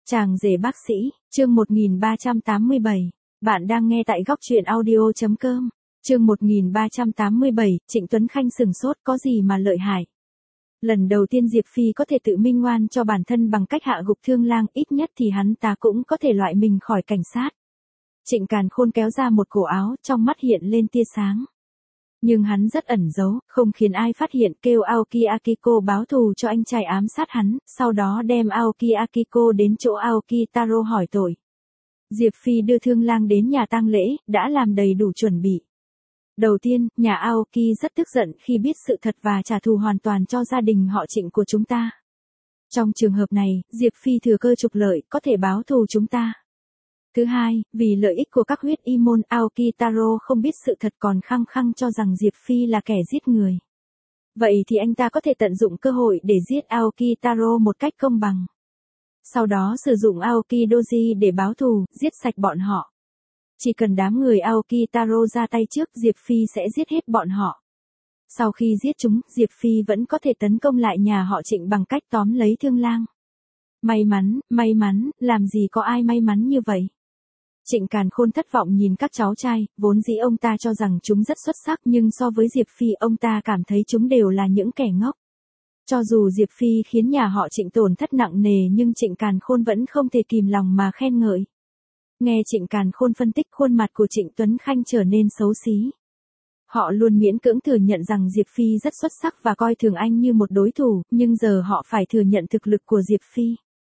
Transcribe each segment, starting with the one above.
Chàng rể bác sĩ, chương 1387. Bạn đang nghe tại góc truyện audio.com. Chương 1387, Trịnh Tuấn Khanh sừng sốt, có gì mà lợi hại. Lần đầu tiên Diệp Phi có thể tự minh oan cho bản thân bằng cách hạ gục Thương Lang, ít nhất thì hắn ta cũng có thể loại mình khỏi cảnh sát. Trịnh Càn Khôn kéo ra một cổ áo, trong mắt hiện lên tia sáng. Nhưng hắn rất ẩn giấu, không khiến ai phát hiện, kêu Aoki Akiko báo thù cho anh trai ám sát hắn, sau đó đem Aoki Akiko đến chỗ Aoki Taro hỏi tội. Diệp Phi đưa Thương Lang đến nhà tang lễ, đã làm đầy đủ chuẩn bị. Đầu tiên, nhà Aoki rất tức giận khi biết sự thật và trả thù hoàn toàn cho gia đình họ Trịnh của chúng ta. Trong trường hợp này, Diệp Phi thừa cơ trục lợi, có thể báo thù chúng ta. Thứ hai, vì lợi ích của các huyết y môn, Aoki Taro không biết sự thật còn khăng khăng cho rằng Diệp Phi là kẻ giết người. Vậy thì anh ta có thể tận dụng cơ hội để giết Aoki Taro một cách công bằng. Sau đó sử dụng Aoki Doji để báo thù, giết sạch bọn họ. Chỉ cần đám người Aoki Taro ra tay trước, Diệp Phi sẽ giết hết bọn họ. Sau khi giết chúng, Diệp Phi vẫn có thể tấn công lại nhà họ Trịnh bằng cách tóm lấy Thương Lang. May mắn, làm gì có ai may mắn như vậy. Trịnh Càn Khôn thất vọng nhìn các cháu trai, vốn dĩ ông ta cho rằng chúng rất xuất sắc nhưng so với Diệp Phi ông ta cảm thấy chúng đều là những kẻ ngốc. Cho dù Diệp Phi khiến nhà họ Trịnh tổn thất nặng nề nhưng Trịnh Càn Khôn vẫn không thể kìm lòng mà khen ngợi. Nghe Trịnh Càn Khôn phân tích, khuôn mặt của Trịnh Tuấn Khanh trở nên xấu xí. Họ luôn miễn cưỡng thừa nhận rằng Diệp Phi rất xuất sắc và coi thường anh như một đối thủ, nhưng giờ họ phải thừa nhận thực lực của Diệp Phi.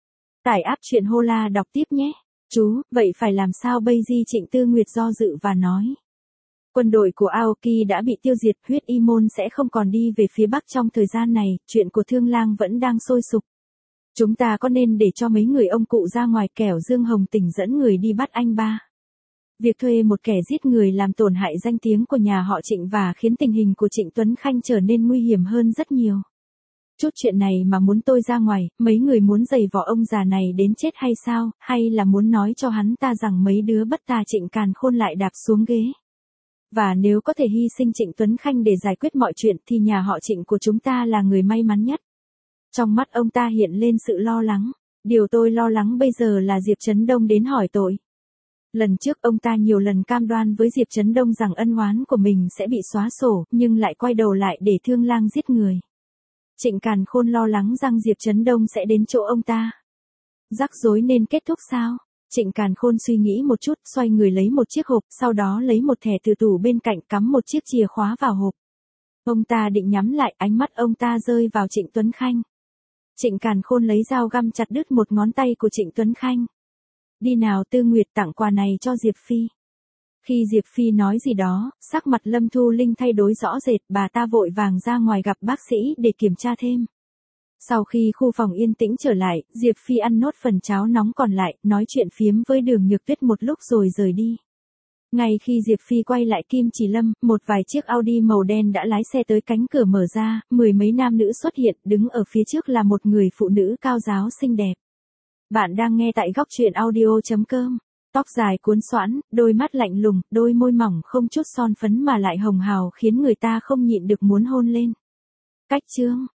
Tải app truyện Hola đọc tiếp nhé. Chú, vậy phải làm sao bây giờ? Trịnh Tư Nguyệt do dự và nói. Quân đội của Aoki đã bị tiêu diệt, huyết y môn sẽ không còn đi về phía Bắc trong thời gian này, chuyện của Thương Lang vẫn đang sôi sục. Chúng ta có nên để cho mấy người ông cụ ra ngoài kẻo Dương Hồng Tỉnh dẫn người đi bắt anh ba? Việc thuê một kẻ giết người làm tổn hại danh tiếng của nhà họ Trịnh và khiến tình hình của Trịnh Tuấn Khanh trở nên nguy hiểm hơn rất nhiều. Chút chuyện này mà muốn tôi ra ngoài, mấy người muốn giày vò ông già này đến chết hay sao, hay là muốn nói cho hắn ta rằng mấy đứa bất tài? Trịnh Càn Khôn lại đạp xuống ghế. Và nếu có thể hy sinh Trịnh Tuấn Khanh để giải quyết mọi chuyện thì nhà họ Trịnh của chúng ta là người may mắn nhất. Trong mắt ông ta hiện lên sự lo lắng. Điều tôi lo lắng bây giờ là Diệp Chấn Đông đến hỏi tội. Lần trước ông ta nhiều lần cam đoan với Diệp Chấn Đông rằng ân oán của mình sẽ bị xóa sổ, nhưng lại quay đầu lại để Thương Lang giết người. Trịnh Càn Khôn lo lắng rằng Diệp Chấn Đông sẽ đến chỗ ông ta. Rắc rối nên kết thúc sao? Trịnh Càn Khôn suy nghĩ một chút, xoay người lấy một chiếc hộp, sau đó lấy một thẻ từ tủ bên cạnh cắm một chiếc chìa khóa vào hộp. Ông ta định nhắm lại, ánh mắt ông ta rơi vào Trịnh Tuấn Khanh. Trịnh Càn Khôn lấy dao găm chặt đứt một ngón tay của Trịnh Tuấn Khanh. Đi nào Tư Nguyệt, tặng quà này cho Diệp Phi. Khi Diệp Phi nói gì đó, sắc mặt Lâm Thu Linh thay đổi rõ rệt, bà ta vội vàng ra ngoài gặp bác sĩ để kiểm tra thêm. Sau khi khu phòng yên tĩnh trở lại, Diệp Phi ăn nốt phần cháo nóng còn lại, nói chuyện phiếm với Đường Nhược Tuyết một lúc rồi rời đi. Ngay khi Diệp Phi quay lại Kim Chỉ Lâm, một vài chiếc Audi màu đen đã lái xe tới, cánh cửa mở ra, mười mấy nam nữ xuất hiện, đứng ở phía trước là một người phụ nữ cao ráo xinh đẹp. Bạn đang nghe tại góc truyện audio.com. Tóc dài cuốn xoãn, đôi mắt lạnh lùng, đôi môi mỏng không chút son phấn mà lại hồng hào khiến người ta không nhịn được muốn hôn lên. Cách chương